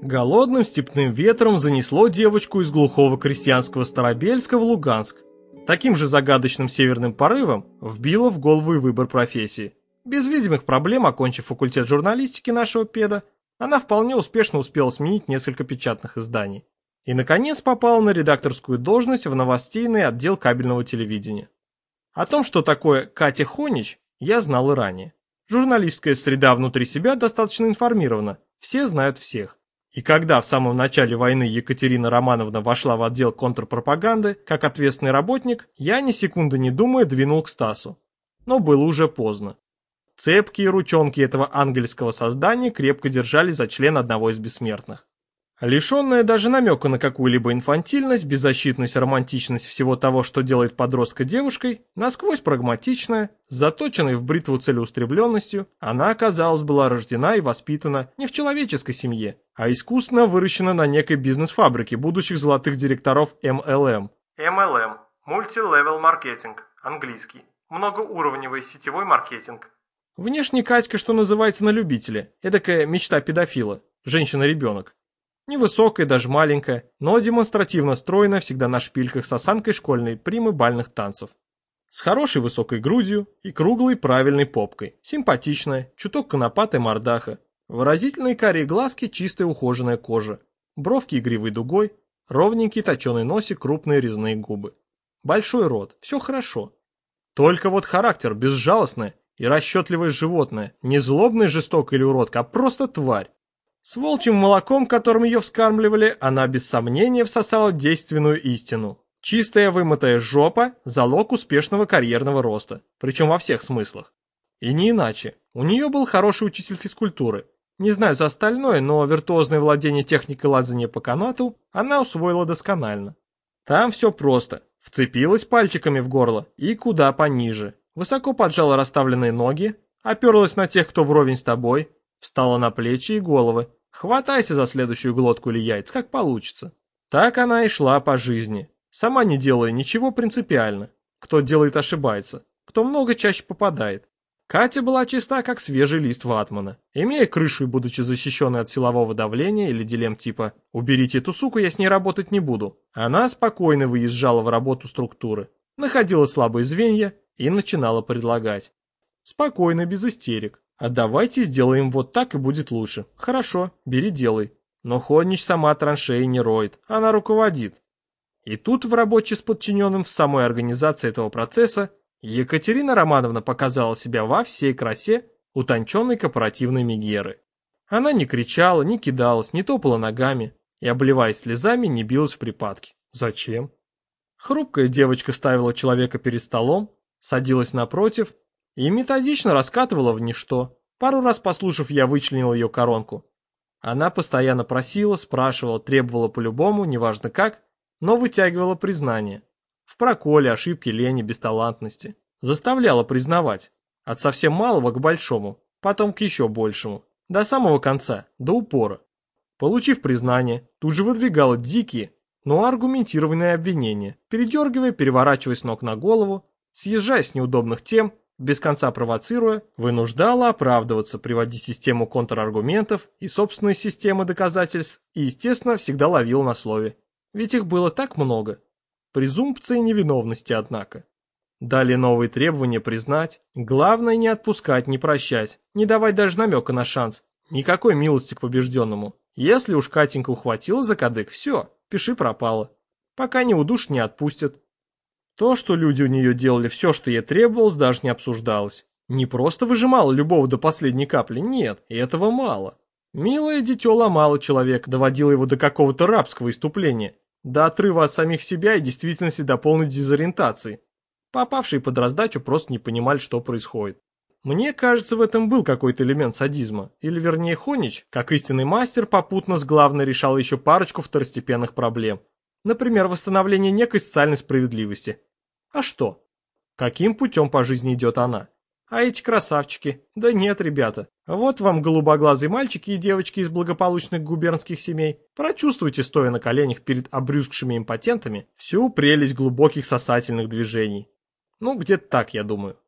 Голодным степным ветром занесло девочку из глухого крестьянского Старобельска в Луганск. Таким же загадочным северным порывом вбило в голову и выбор профессии. Без видимых проблем, окончив факультет журналистики нашего педа, она вполне успешно успела сменить несколько печатных изданий. И, наконец, попала на редакторскую должность в новостейный отдел кабельного телевидения. О том, что такое Катя Хонич, я знал и ранее. Журналистская среда внутри себя достаточно информирована, все знают всех. И когда в самом начале войны Екатерина Романовна вошла в отдел контрпропаганды как ответственный работник, я ни секунды не думая двинул к Стасу. Но было уже поздно. Цепкие ручонки этого ангельского создания крепко держали за член одного из бессмертных. Лишенная даже намека на какую-либо инфантильность, беззащитность, романтичность всего того, что делает подростка девушкой, насквозь прагматичная, заточенная в бритву целеустремленностью, она, оказалось, была рождена и воспитана не в человеческой семье, а искусственно выращена на некой бизнес-фабрике будущих золотых директоров MLM. MLM – Multi-Level Marketing, английский, многоуровневый сетевой маркетинг. Внешне Катька, что называется, на любителя, эдакая мечта педофила, женщина-ребенок. Невысокая, даже маленькая, но демонстративно стройная, всегда на шпильках с осанкой школьной примы бальных танцев. С хорошей высокой грудью и круглой правильной попкой, симпатичная, чуток конопатая мордаха, выразительные карие глазки, чистая ухоженная кожа, бровки игривой дугой, ровненький точеный носик, крупные резные губы. Большой рот, все хорошо. Только вот характер безжалостное и расчетливое животное, не злобная, жестокая или уродка, а просто тварь. С волчьим молоком, которым ее вскармливали, она без сомнения всосала действенную истину. Чистая вымытая жопа – залог успешного карьерного роста, причем во всех смыслах. И не иначе. У нее был хороший учитель физкультуры. Не знаю за остальное, но виртуозное владение техникой лазания по канату она усвоила досконально. Там все просто. Вцепилась пальчиками в горло и куда пониже. Высоко поджала расставленные ноги, оперлась на тех, кто вровень с тобой, встала на плечи и головы. Хватайся за следующую глотку или яйц, как получится. Так она и шла по жизни, сама не делая ничего принципиально. Кто делает, ошибается, кто много, чаще попадает. Катя была чиста, как свежий лист ватмана. Имея крышу и будучи защищенной от силового давления или дилемм типа «уберите эту суку, я с ней работать не буду», она спокойно выезжала в работу структуры, находила слабые звенья и начинала предлагать. Спокойно, без истерик. А давайте сделаем вот так и будет лучше. Хорошо, бери делай. Но Хонич сама траншеи не роет, она руководит. И тут в работе с подчиненным в самой организации этого процесса Екатерина Романовна показала себя во всей красе утонченной корпоративной мегеры. Она не кричала, не кидалась, не топала ногами и, обливаясь слезами, не билась в припадке. Зачем? Хрупкая девочка ставила человека перед столом, садилась напротив и методично раскатывала в ничто. Пару раз послушав, я вычленил ее коронку. Она постоянно просила, спрашивала, требовала по-любому, неважно как, но вытягивала признание. В проколе, ошибке, лени, бесталантности. Заставляла признавать. От совсем малого к большому, потом к еще большему. До самого конца, до упора. Получив признание, тут же выдвигала дикие, но аргументированные обвинения, передергивая, переворачивая с ног на голову, съезжая с неудобных тем, без конца провоцируя, вынуждала оправдываться, приводить систему контраргументов и собственные системы доказательств и, естественно, всегда ловил на слове. Ведь их было так много. Презумпции невиновности, однако. Дали новые требования признать. Главное не отпускать, не прощать, не давать даже намека на шанс. Никакой милости к побежденному. Если уж Катенька ухватила за кадык, все, пиши пропало. Пока не удушит, не отпустят. То, что люди у нее делали все, что ей требовалось, даже не обсуждалось. Не просто выжимала любовь до последней капли, нет, этого мало. Милое дитё ломало человека, доводило его до какого-то рабского иступления, до отрыва от самих себя и действительности до полной дезориентации. Попавшие под раздачу просто не понимали, что происходит. Мне кажется, в этом был какой-то элемент садизма, или вернее Хонич, как истинный мастер, попутно с главной решал еще парочку второстепенных проблем. Например, восстановление некой социальной справедливости. А что? Каким путем по жизни идет она? А эти красавчики? Да нет, ребята. Вот вам голубоглазые мальчики и девочки из благополучных губернских семей. Прочувствуйте, стоя на коленях перед обрюзгшими импотентами, всю прелесть глубоких сосательных движений. Ну, где-то так, я думаю.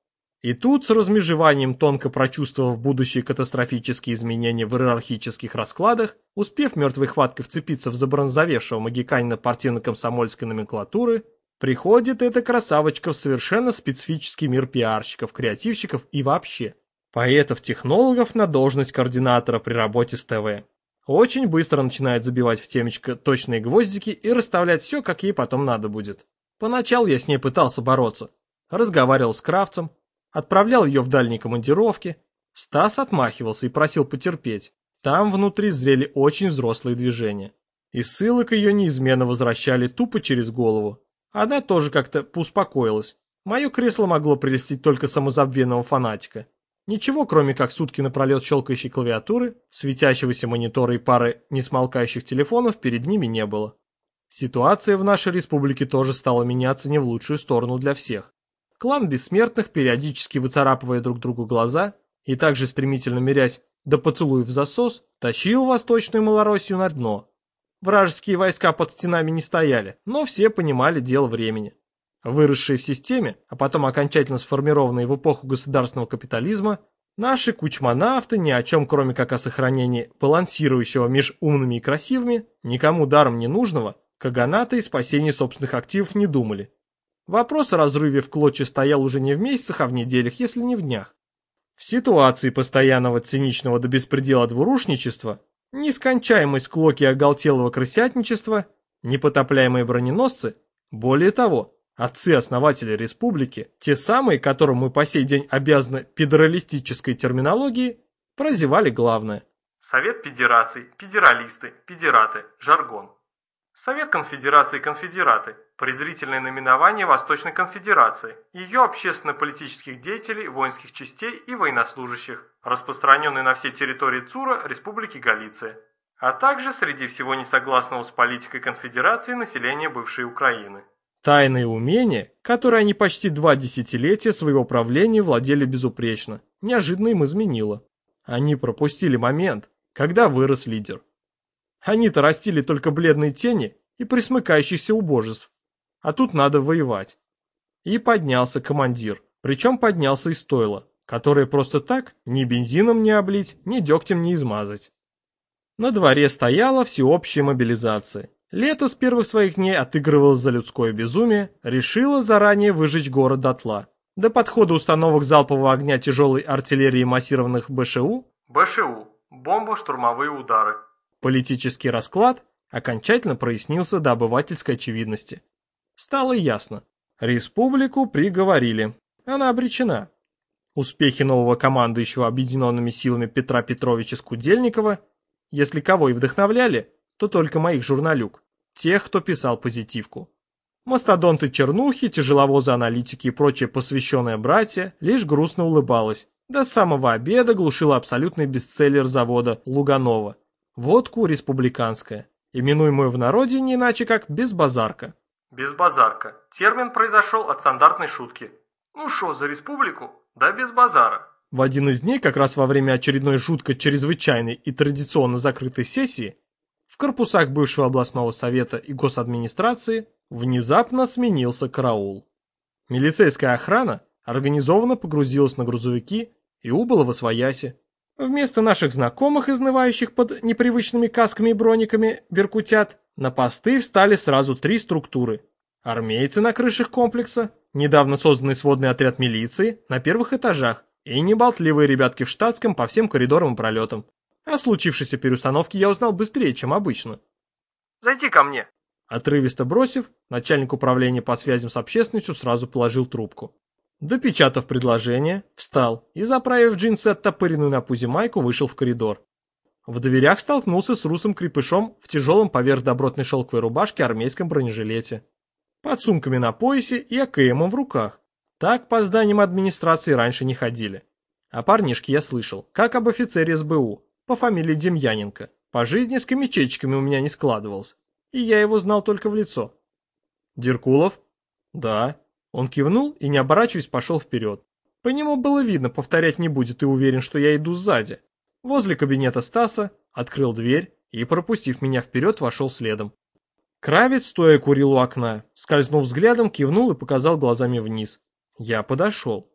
И тут, с размежеванием тонко прочувствовав будущие катастрофические изменения в иерархических раскладах, успев мертвой хваткой вцепиться в забронзовевшего магиканина партийно-комсомольской номенклатуры, приходит эта красавочка в совершенно специфический мир пиарщиков, креативщиков и вообще поэтов-технологов на должность координатора при работе с ТВ. Очень быстро начинает забивать в темечко точные гвоздики и расставлять все, как ей потом надо будет. Поначалу я с ней пытался бороться. Разговаривал с Кравцем, отправлял ее в дальние командировки. Стас отмахивался и просил потерпеть. Там внутри зрели очень взрослые движения. И ссылок ее неизменно возвращали тупо через голову. Она тоже как-то поуспокоилась. Мое кресло могло прелестить только самозабвенного фанатика. Ничего, кроме как сутки напролет щелкающей клавиатуры, светящегося монитора и пары несмолкающих телефонов перед ними не было. Ситуация в нашей республике тоже стала меняться не в лучшую сторону для всех. Клан Бессмертных, периодически выцарапывая друг другу глаза и также стремительно мирясь до поцелуев в засос, тащил Восточную Малороссию на дно. Вражеские войска под стенами не стояли, но все понимали дело времени. Выросшие в системе, а потом окончательно сформированные в эпоху государственного капитализма, наши кучмонавты ни о чем, кроме как о сохранении балансирующего меж умными и красивыми, никому даром не нужного, каганата и спасении собственных активов не думали. Вопрос о разрыве в клочья стоял уже не в месяцах, а в неделях, если не в днях. В ситуации постоянного циничного до беспредела двурушничества, нескончаемой склоки оголтелого крысятничества, непотопляемые броненосцы, более того, отцы-основатели республики, те самые, которым мы по сей день обязаны педералистической терминологией, прозевали главное. Совет Федераций, педералисты, педераты, жаргон. Совет Конфедерации, конфедераты, презрительное наименование Восточной Конфедерации, ее общественно-политических деятелей, воинских частей и военнослужащих, распространенный на всей территории ЦУРа Республики Галиция, а также среди всего несогласного с политикой Конфедерации населения бывшей Украины. Тайные умения, которые они почти 2 десятилетия своего правления владели безупречно, неожиданно им изменило. Они пропустили момент, когда вырос лидер. Они-то растили только бледные тени и присмыкающихся убожеств. А тут надо воевать. И поднялся командир, причем поднялся из стойла, которое просто так ни бензином не облить, ни дегтем не измазать. На дворе стояла всеобщая мобилизация. Лето с первых своих дней отыгрывалось за людское безумие, решило заранее выжечь город дотла. До подхода установок залпового огня тяжелой артиллерии и массированных БШУ – бомбо-штурмовые удары. Политический расклад окончательно прояснился до обывательской очевидности. Стало ясно. Республику приговорили. Она обречена. Успехи нового командующего объединенными силами Петра Петровича Скудельникова, если кого и вдохновляли, то только моих журналюк, тех, кто писал позитивку. Мастодонты чернухи, тяжеловозы-аналитики и прочее посвященное братья лишь грустно улыбалось. До самого обеда глушила абсолютный бестселлер завода Луганова. Водку республиканская, именуемую в народе не иначе как безбазарка. Безбазарка. Термин произошел от стандартной шутки. Ну шо, за республику? Да без базара. В один из дней, как раз во время очередной жутко чрезвычайной и традиционно закрытой сессии, в корпусах бывшего областного совета и госадминистрации внезапно сменился караул. Милицейская охрана организованно погрузилась на грузовики и убыла восвояси. Вместо наших знакомых, изнывающих под непривычными касками и брониками, беркутят, на посты встали сразу 3 структуры. Армейцы на крышах комплекса, недавно созданный сводный отряд милиции на первых этажах и неболтливые ребятки в штатском по всем коридорам и пролетам. О случившейся переустановке я узнал быстрее, чем обычно. «Зайди ко мне!» Отрывисто бросив, начальник управления по связям с общественностью сразу положил трубку. Допечатав предложение, встал и, заправив джинсы оттопыренную на пузе майку, вышел в коридор. В дверях столкнулся с русым крепышом в тяжелом поверх добротной шелковой рубашке армейском бронежилете. Под сумками на поясе и АКМом в руках. Так по зданиям администрации раньше не ходили. О парнишке я слышал, как об офицере СБУ, по фамилии Демьяненко. По жизни с комичечками у меня не складывалось, и я его знал только в лицо. «Деркулов?» «Да». Он кивнул и, не оборачиваясь, пошел вперед. По нему было видно, повторять не будет и уверен, что я иду сзади. Возле кабинета Стаса открыл дверь и, пропустив меня вперед, вошел следом. Кравец, стоя, курил у окна, скользнув взглядом, кивнул и показал глазами вниз. Я подошел.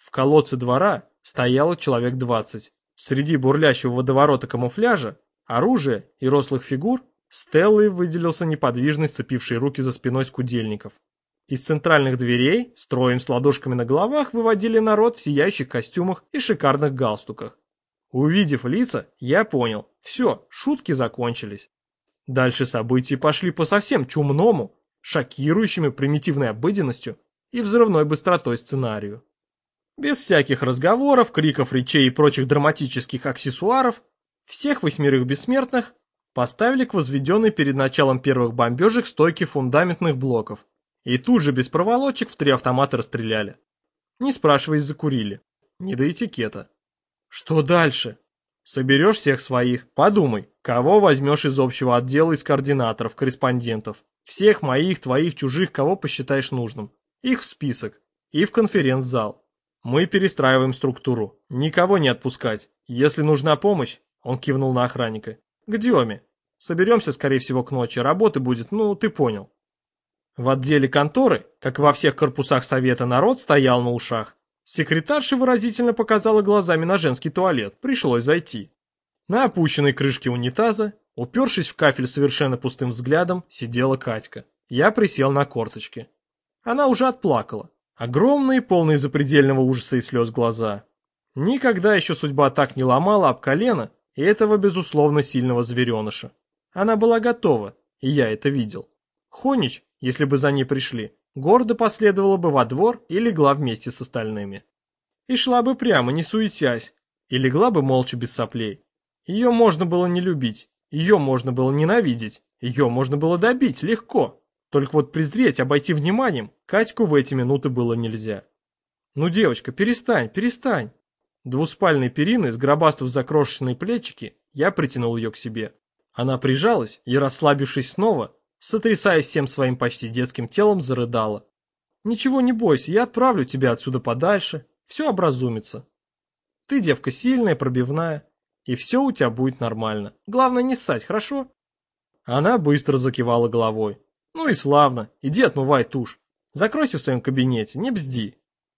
В колодце двора стояло человек 20. Среди бурлящего водоворота камуфляжа, оружия и рослых фигур Стеллой выделился неподвижный сцепивший руки за спиной скудельников. Из центральных дверей строем с ладошками на головах выводили народ в сияющих костюмах и шикарных галстуках. Увидев лица, я понял, все, шутки закончились. Дальше события пошли по совсем чумному, шокирующими примитивной обыденностью и взрывной быстротой сценарию. Без всяких разговоров, криков, речей и прочих драматических аксессуаров, всех 8 бессмертных поставили к возведенной перед началом первых бомбежек стойке фундаментных блоков. И тут же без проволочек в 3 автомата расстреляли. Не спрашиваясь, закурили. Не до этикета. Что дальше? Соберешь всех своих, подумай, кого возьмешь из общего отдела, из координаторов, корреспондентов. Всех моих, твоих, чужих, кого посчитаешь нужным. Их в список. И в конференц-зал. Мы перестраиваем структуру. Никого не отпускать. Если нужна помощь, он кивнул на охранника, к Деме. Соберемся, скорее всего, к ночи. Работы будет, ну, ты понял. В отделе конторы, как во всех корпусах совета, народ стоял на ушах. Секретарша выразительно показала глазами на женский туалет. Пришлось зайти. На опущенной крышке унитаза, упершись в кафель совершенно пустым взглядом, сидела Катька. Я присел на корточки. Она уже отплакала. Огромные, полные запредельного ужаса и слез глаза. Никогда еще судьба так не ломала об колено и этого, безусловно, сильного звереныша. Она была готова, и я это видел. Хонич, если бы за ней пришли, гордо последовала бы во двор и легла вместе с остальными. И шла бы прямо, не суетясь, и легла бы молча без соплей. Ее можно было не любить, ее можно было ненавидеть, ее можно было добить легко. Только вот презреть, обойти вниманием Катьку в эти минуты было нельзя. Ну, девочка, перестань, перестань. Двуспальной периной, сгробастав за крошечные плечики, я притянул ее к себе. Она прижалась и, расслабившись снова, сотрясаясь всем своим почти детским телом, зарыдала. «Ничего не бойся, я отправлю тебя отсюда подальше, все образумится. Ты девка сильная, пробивная, и все у тебя будет нормально. Главное не ссать, хорошо?» Она быстро закивала головой. «Ну и славно, иди отмывай тушь. Закройся в своем кабинете, не бзди».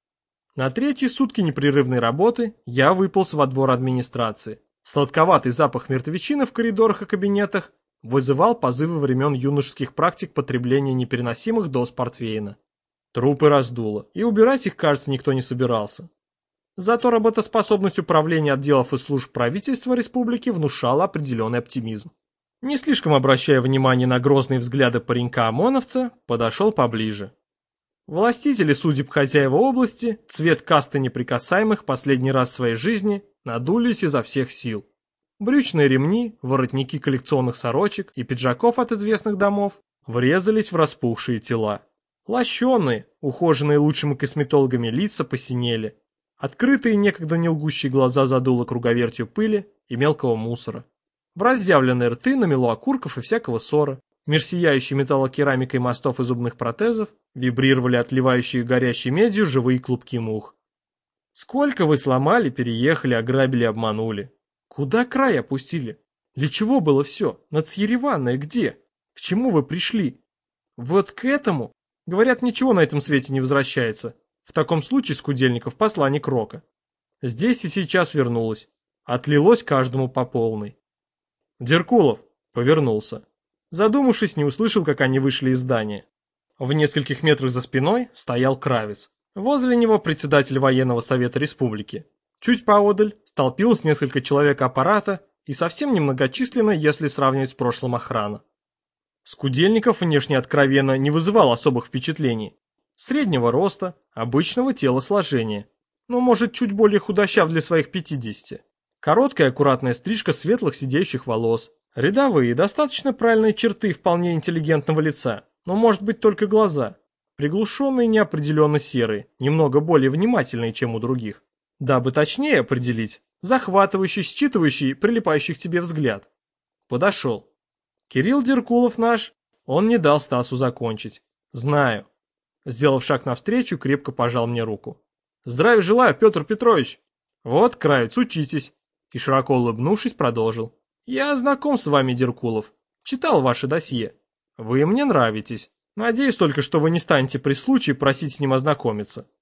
На 3-е сутки непрерывной работы я выполз во двор администрации. Сладковатый запах мертвечины в коридорах и кабинетах вызывал позывы времен юношеских практик потребления непереносимых доз портвейна. Трупы раздуло, и убирать их, кажется, никто не собирался. Зато работоспособность управления отделов и служб правительства республики внушала определенный оптимизм. Не слишком обращая внимание на грозные взгляды паренька-ОМОНовца, подошел поближе. Властители судеб хозяева области, цвет касты неприкасаемых последний раз в своей жизни, надулись изо всех сил. Брючные ремни, воротники коллекционных сорочек и пиджаков от известных домов врезались в распухшие тела. Лощеные, ухоженные лучшими косметологами лица посинели. Открытые некогда не лгущие глаза задуло круговертью пыли и мелкого мусора. В разъявленные рты намело окурков и всякого ссора. Меж сияющей металлокерамикой мостов и зубных протезов вибрировали отливающие горящей медью живые клубки мух. Сколько вы сломали, переехали, ограбили, обманули. Куда край опустили? Для чего было все? Нацъереванное где? К чему вы пришли? Вот к этому? Говорят, ничего на этом свете не возвращается. В таком случае Скудельников посланник Рока. Здесь и сейчас вернулось. Отлилось каждому по полной. Деркулов повернулся. Задумавшись, не услышал, как они вышли из здания. В нескольких метрах за спиной стоял Кравец. Возле него председатель военного совета республики. Чуть поодаль столпилось несколько человек аппарата и совсем немногочисленно, если сравнивать с прошлым охрана. Скудельников внешне откровенно не вызывал особых впечатлений. Среднего роста, обычного телосложения, но может чуть более худощав для своих 50. Короткая аккуратная стрижка светлых сидеющих волос. Рядовые, достаточно правильные черты вполне интеллигентного лица, но может быть только глаза. Приглушенные, неопределенно серые, немного более внимательные, чем у других. Дабы точнее определить, захватывающий, считывающий, прилипающий к тебе взгляд. Подошел. Кирилл Деркулов наш, он не дал Стасу закончить. Знаю. Сделав шаг навстречу, крепко пожал мне руку. Здравия желаю, Петр Петрович. Вот, Кравец, учитесь. И широко улыбнувшись, продолжил. Я знаком с вами, Деркулов. Читал ваше досье. Вы мне нравитесь. Надеюсь только, что вы не станете при случае просить с ним ознакомиться.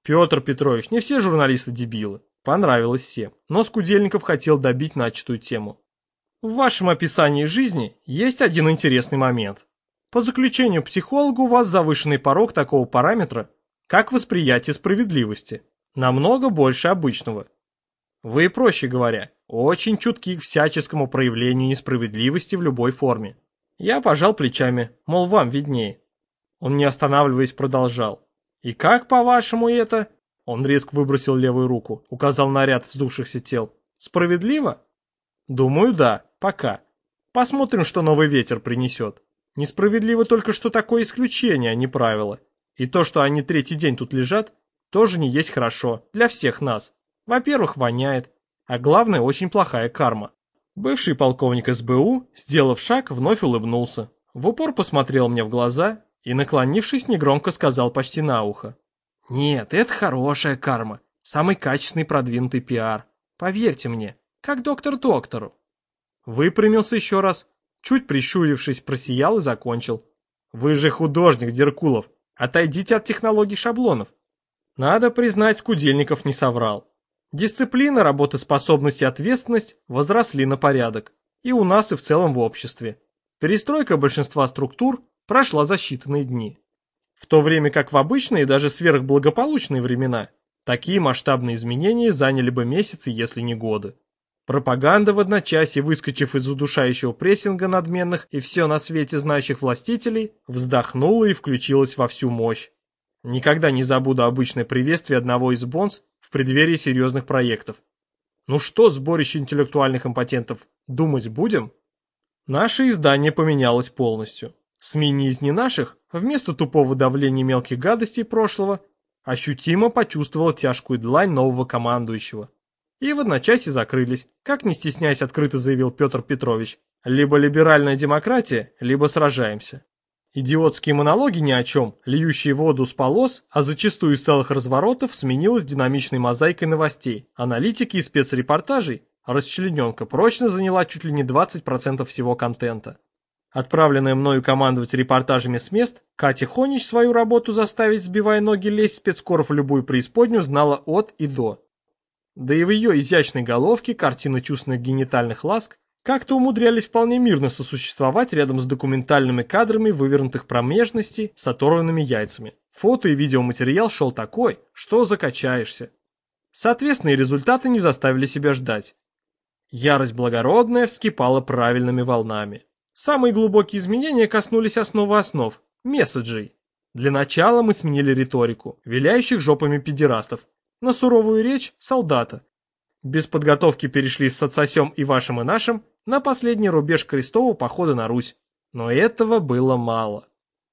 Петр Петрович, не все журналисты дебилы. Понравилось всем, но Скудельников хотел добить начатую тему. В вашем описании жизни есть один интересный момент. По заключению психолога у вас завышенный порог такого параметра, как восприятие справедливости, намного больше обычного. Вы, проще говоря, очень чутки к всяческому проявлению несправедливости в любой форме. Я пожал плечами, мол, вам виднее. Он, не останавливаясь, продолжал. И как, по-вашему, это? Он резко выбросил левую руку, указал на ряд вздувшихся тел. Справедливо? Думаю, да, пока. Посмотрим, что новый ветер принесет. Несправедливо только, что такое исключение, а не правило. И то, что они третий день тут лежат, тоже не есть хорошо для всех нас. Во-первых, воняет, а главное, очень плохая карма. Бывший полковник СБУ, сделав шаг, вновь улыбнулся. В упор посмотрел мне в глаза и, наклонившись, негромко сказал почти на ухо. Нет, это хорошая карма, самый качественный продвинутый пиар. Поверьте мне, как доктор доктору. Выпрямился еще раз, чуть прищурившись, просиял и закончил. Вы же художник, Деркулов, отойдите от технологий шаблонов. Надо признать, Скудельников не соврал. Дисциплина, работоспособность и ответственность возросли на порядок. И у нас, и в целом в обществе. Перестройка большинства структур прошла за считанные дни. В то время как в обычные, даже сверхблагополучные времена, такие масштабные изменения заняли бы месяцы, если не годы. Пропаганда в одночасье, выскочив из удушающего прессинга надменных и все на свете знающих властителей, вздохнула и включилась во всю мощь. Никогда не забуду обычное приветствие одного из бонс в преддверии серьезных проектов. Ну что, сборище интеллектуальных импотентов, думать будем? Наше издание поменялось полностью. СМИ не из не наших, вместо тупого давления мелких гадостей прошлого, ощутимо почувствовал тяжкую длань нового командующего. И в одночасье закрылись, как не стесняясь открыто заявил Петр Петрович. Либо либеральная демократия, либо сражаемся. Идиотские монологи ни о чем, льющие воду с полос, а зачастую из целых разворотов, сменилась динамичной мозаикой новостей, аналитики и спецрепортажей, расчлененка прочно заняла чуть ли не 20% всего контента. Отправленная мною командовать репортажами с мест, Катя Хонич свою работу заставить, сбивая ноги, лезть спецкоров в любую преисподнюю знала от и до. Да и в ее изящной головке картины чувственных генитальных ласк как-то умудрялись вполне мирно сосуществовать рядом с документальными кадрами вывернутых промежностей с оторванными яйцами. Фото и видеоматериал шел такой, что закачаешься. Соответственно, и результаты не заставили себя ждать. Ярость благородная вскипала правильными волнами. Самые глубокие изменения коснулись основы основ – месседжей. Для начала мы сменили риторику, виляющих жопами педерастов, на суровую речь солдата. Без подготовки перешли с «отсосем» и «вашим» и «нашим» на последний рубеж крестового похода на Русь. Но этого было мало.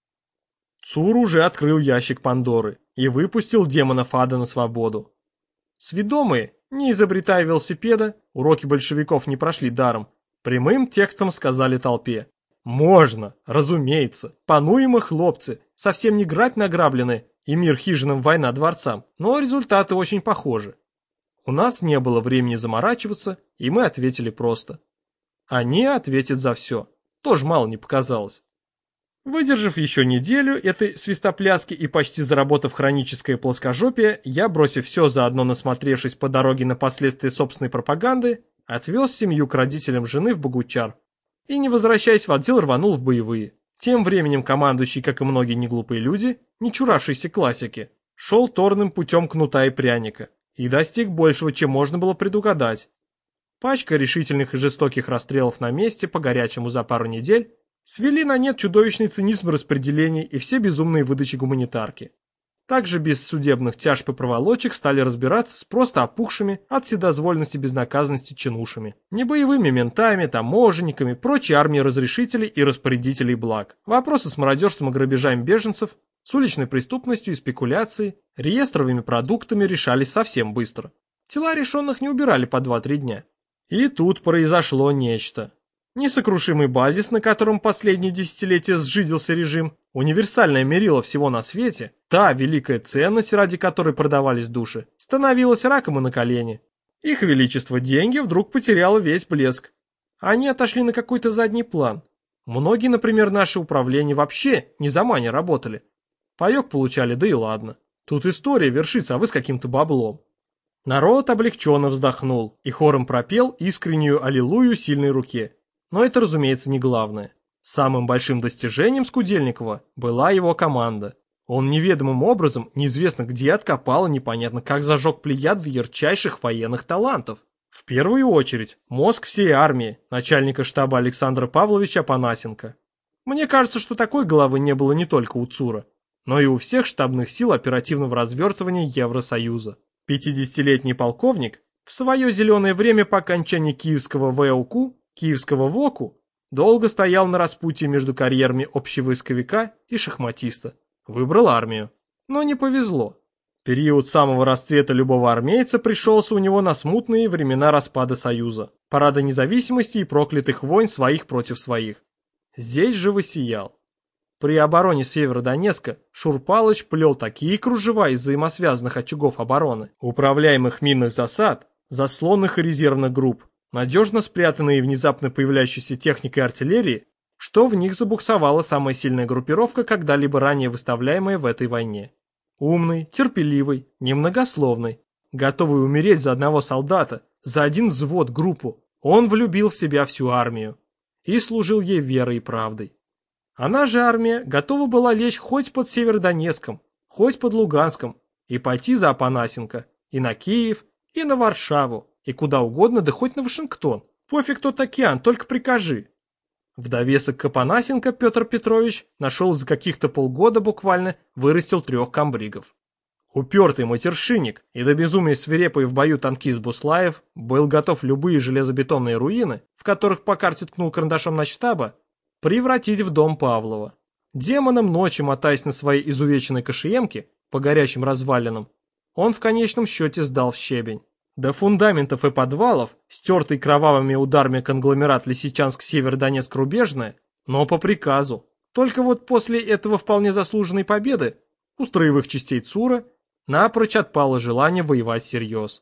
ЦУР уже открыл ящик Пандоры и выпустил демонов ада на свободу. Сведомые, не изобретая велосипеда, уроки большевиков не прошли даром, прямым текстом сказали толпе. Можно, разумеется, пануемо хлопцы, совсем не грабь награбленные и мир хижинам, война дворцам, но результаты очень похожи. У нас не было времени заморачиваться, и мы ответили просто. Они ответят за все, тоже мало не показалось. Выдержав еще неделю этой свистопляски и почти заработав хроническое плоскожопие, я, бросив все, заодно насмотревшись по дороге на последствия собственной пропаганды, отвез семью к родителям жены в Богучар и, не возвращаясь в отдел, рванул в боевые. Тем временем командующий, как и многие неглупые люди, не чуравшиеся классики, шел торным путем кнута и пряника и достиг большего, чем можно было предугадать. Пачка решительных и жестоких расстрелов на месте по горячему за пару недель свели на нет чудовищный цинизм распределений и все безумные выдачи гуманитарки. Также без судебных тяжб и проволочек стали разбираться с просто опухшими от вседозволенности и безнаказанности чинушами, небоевыми ментами, таможенниками, прочей армией разрешителей и распорядителей благ. Вопросы с мародерством и грабежами беженцев, с уличной преступностью и спекуляцией, реестровыми продуктами решались совсем быстро. Тела решенных не убирали по 2-3 дня. И тут произошло нечто. Несокрушимый базис, на котором последние десятилетия сжидился режим, универсальное мерило всего на свете, та великая ценность, ради которой продавались души, становилась раком и на колени. Их величество деньги вдруг потеряло весь блеск. Они отошли на какой-то задний план. Многие, например, наши управления вообще не за мани работали. Паёк получали, да и ладно. Тут история вершится, а вы с каким-то баблом. Народ облегченно вздохнул и хором пропел искреннюю аллилуйю сильной руке. Но это, разумеется, не главное. Самым большим достижением Скудельникова была его команда. Он неведомым образом, неизвестно где откопал и непонятно как зажег плеяду ярчайших военных талантов. В первую очередь, мозг всей армии, начальника штаба Александра Павловича Апанасенко. Мне кажется, что такой головы не было не только у ЦУРа, но и у всех штабных сил оперативного развертывания Евросоюза. 50-летний полковник в свое зеленое время по окончании Киевского ВОКу, Киевского ВОКу, долго стоял на распутье между карьерами общевойсковика и шахматиста. Выбрал армию. Но не повезло. Период самого расцвета любого армейца пришелся у него на смутные времена распада Союза, парада независимости и проклятых войн своих против своих. Здесь же воссиял. При обороне Северодонецка Шурпалыч плел такие кружева из взаимосвязанных очагов обороны, управляемых минных засад, заслонных и резервных групп, надежно спрятанные внезапно появляющейся техникой артиллерии, что в них забуксовала самая сильная группировка, когда-либо ранее выставляемая в этой войне. Умный, терпеливый, немногословный, готовый умереть за одного солдата, за один взвод, группу, он влюбил в себя всю армию и служил ей верой и правдой. Она же армия готова была лечь хоть под Северодонецком, хоть под Луганском и пойти за Апанасенко и на Киев, и на Варшаву, и куда угодно, да хоть на Вашингтон. Пофиг тот океан, только прикажи. В довесок к Апанасенко Петр Петрович нашел за каких-то полгода буквально вырастил 3 комбригов. Упертый матершинник и до безумия свирепый в бою танкист Буслаев был готов любые железобетонные руины, в которых по карте ткнул карандашом начштаба, превратить в дом Павлова. Демоном ночи, мотаясь на своей изувеченной кошеемке по горячим развалинам, он в конечном счете сдал в щебень. До фундаментов и подвалов, стертый кровавыми ударами конгломерат Лисичанск-Северодонецк-Рубежная, но по приказу. Только вот после этого вполне заслуженной победы у строевых частей ЦУРа напрочь отпало желание воевать всерьез.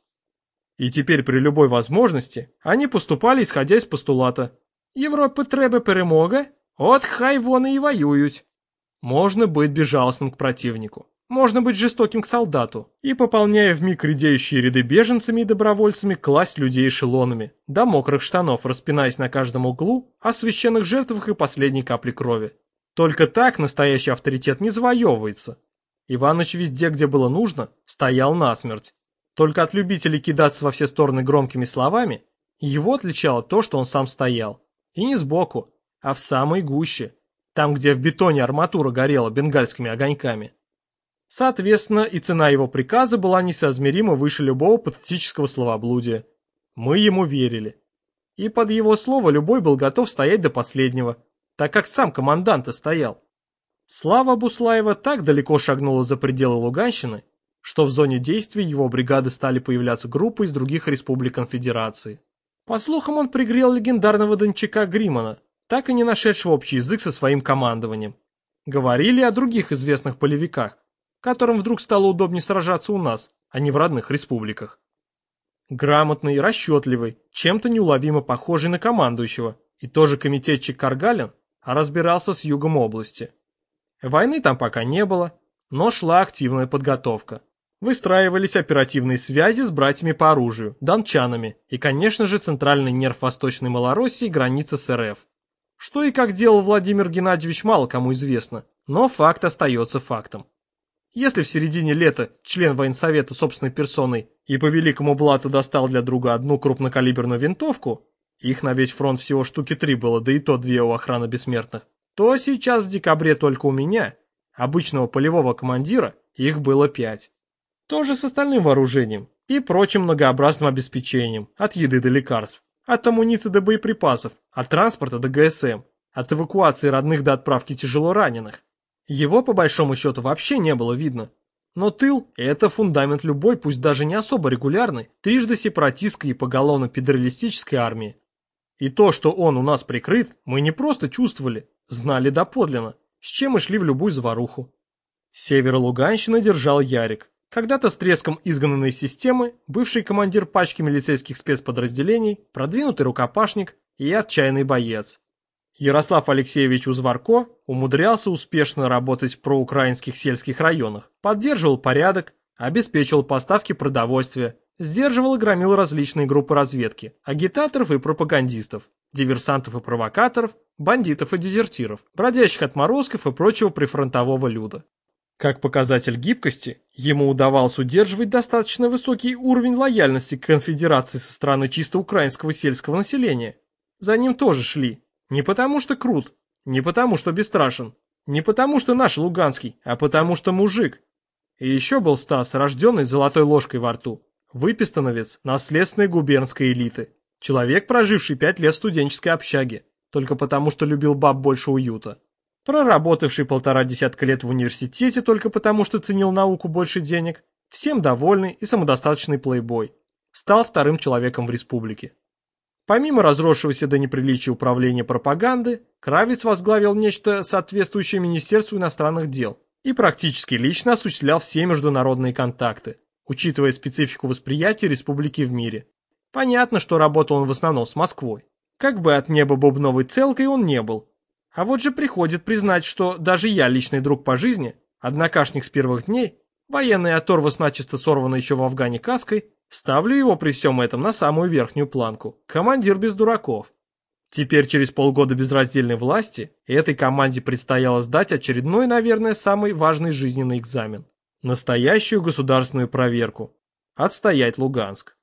И теперь при любой возможности они поступали, исходя из постулата «Європі треба перемога, от хай вони и воюють». Можно быть безжалостным к противнику. Можно быть жестоким к солдату и, пополняя вмиг редеющие ряды беженцами и добровольцами, класть людей эшелонами, до мокрых штанов, распинаясь на каждом углу о священных жертвах и последней капли крови. Только так настоящий авторитет не завоевывается. Иваныч везде, где было нужно, стоял насмерть. Только от любителей кидаться во все стороны громкими словами его отличало то, что он сам стоял. И не сбоку, а в самой гуще, там, где в бетоне арматура горела бенгальскими огоньками. Соответственно, и цена его приказа была несоизмеримо выше любого патетического словоблудия. Мы ему верили. И под его слово любой был готов стоять до последнего, так как сам командант и стоял. Слава Буслаева так далеко шагнула за пределы Луганщины, что в зоне действия его бригады стали появляться группы из других республик конфедерации. По слухам, он пригрел легендарного дончака Гримана, так и не нашедшего общий язык со своим командованием. Говорили о других известных полевиках, которым вдруг стало удобнее сражаться у нас, а не в родных республиках. Грамотный, расчетливый, чем-то неуловимо похожий на командующего, и тоже комитетчик Каргалин, разбирался с югом области. Войны там пока не было, но шла активная подготовка. Выстраивались оперативные связи с братьями по оружию, дончанами и, конечно же, центральный нерв Восточной Малороссии, граница с РФ. Что и как делал Владимир Геннадьевич, мало кому известно, но факт остается фактом. Если в середине лета член военсовета собственной персоной и по великому блату достал для друга одну крупнокалиберную винтовку, их на весь фронт всего штуки 3 было, да и то 2 у охраны бессмертных, то сейчас в декабре только у меня, обычного полевого командира, их было 5. Тоже с остальным вооружением и прочим многообразным обеспечением, от еды до лекарств, от амуниции до боеприпасов, от транспорта до ГСМ, от эвакуации родных до отправки тяжело раненых. Его, по большому счету, вообще не было видно. Но тыл – это фундамент любой, пусть даже не особо регулярной, трижды сепаратистской и поголовно педералистической армии. И то, что он у нас прикрыт, мы не просто чувствовали, знали доподлинно, с чем мы шли в любую заваруху. Север Луганщины держал Ярик, когда-то с треском изгнанной из системы, бывший командир пачки милицейских спецподразделений, продвинутый рукопашник и отчаянный боец. Ярослав Алексеевич Узварко умудрялся успешно работать в проукраинских сельских районах, поддерживал порядок, обеспечивал поставки продовольствия, сдерживал и громил различные группы разведки, агитаторов и пропагандистов, диверсантов и провокаторов, бандитов и дезертиров, бродячих отморозков и прочего прифронтового люда. Как показатель гибкости, ему удавалось удерживать достаточно высокий уровень лояльности к конфедерации со стороны чисто украинского сельского населения. За ним тоже шли. Не потому что крут, не потому что бесстрашен, не потому что наш Луганский, а потому что мужик. И еще был Стас, рожденный с золотой ложкой во рту, выпистановец наследственной губернской элиты, человек, проживший 5 лет в студенческой общаге, только потому что любил баб больше уюта, проработавший 1,5 десятка лет в университете только потому что ценил науку больше денег, всем довольный и самодостаточный плейбой, стал вторым человеком в республике. Помимо разросшегося до неприличия управления пропаганды, Кравец возглавил нечто соответствующее Министерству иностранных дел и практически лично осуществлял все международные контакты, учитывая специфику восприятия республики в мире. Понятно, что работал он в основном с Москвой. Как бы от неба бубновой целкой он не был. А вот же приходит признать, что даже я, личный друг по жизни, однокашник с первых дней, военный оторва с начисто сорванной еще в Афгане каской, ставлю его при всем этом на самую верхнюю планку. Командир без дураков. Теперь через полгода безраздельной власти этой команде предстояло сдать очередной, наверное, самый важный жизненный экзамен. Настоящую государственную проверку. Отстоять Луганск.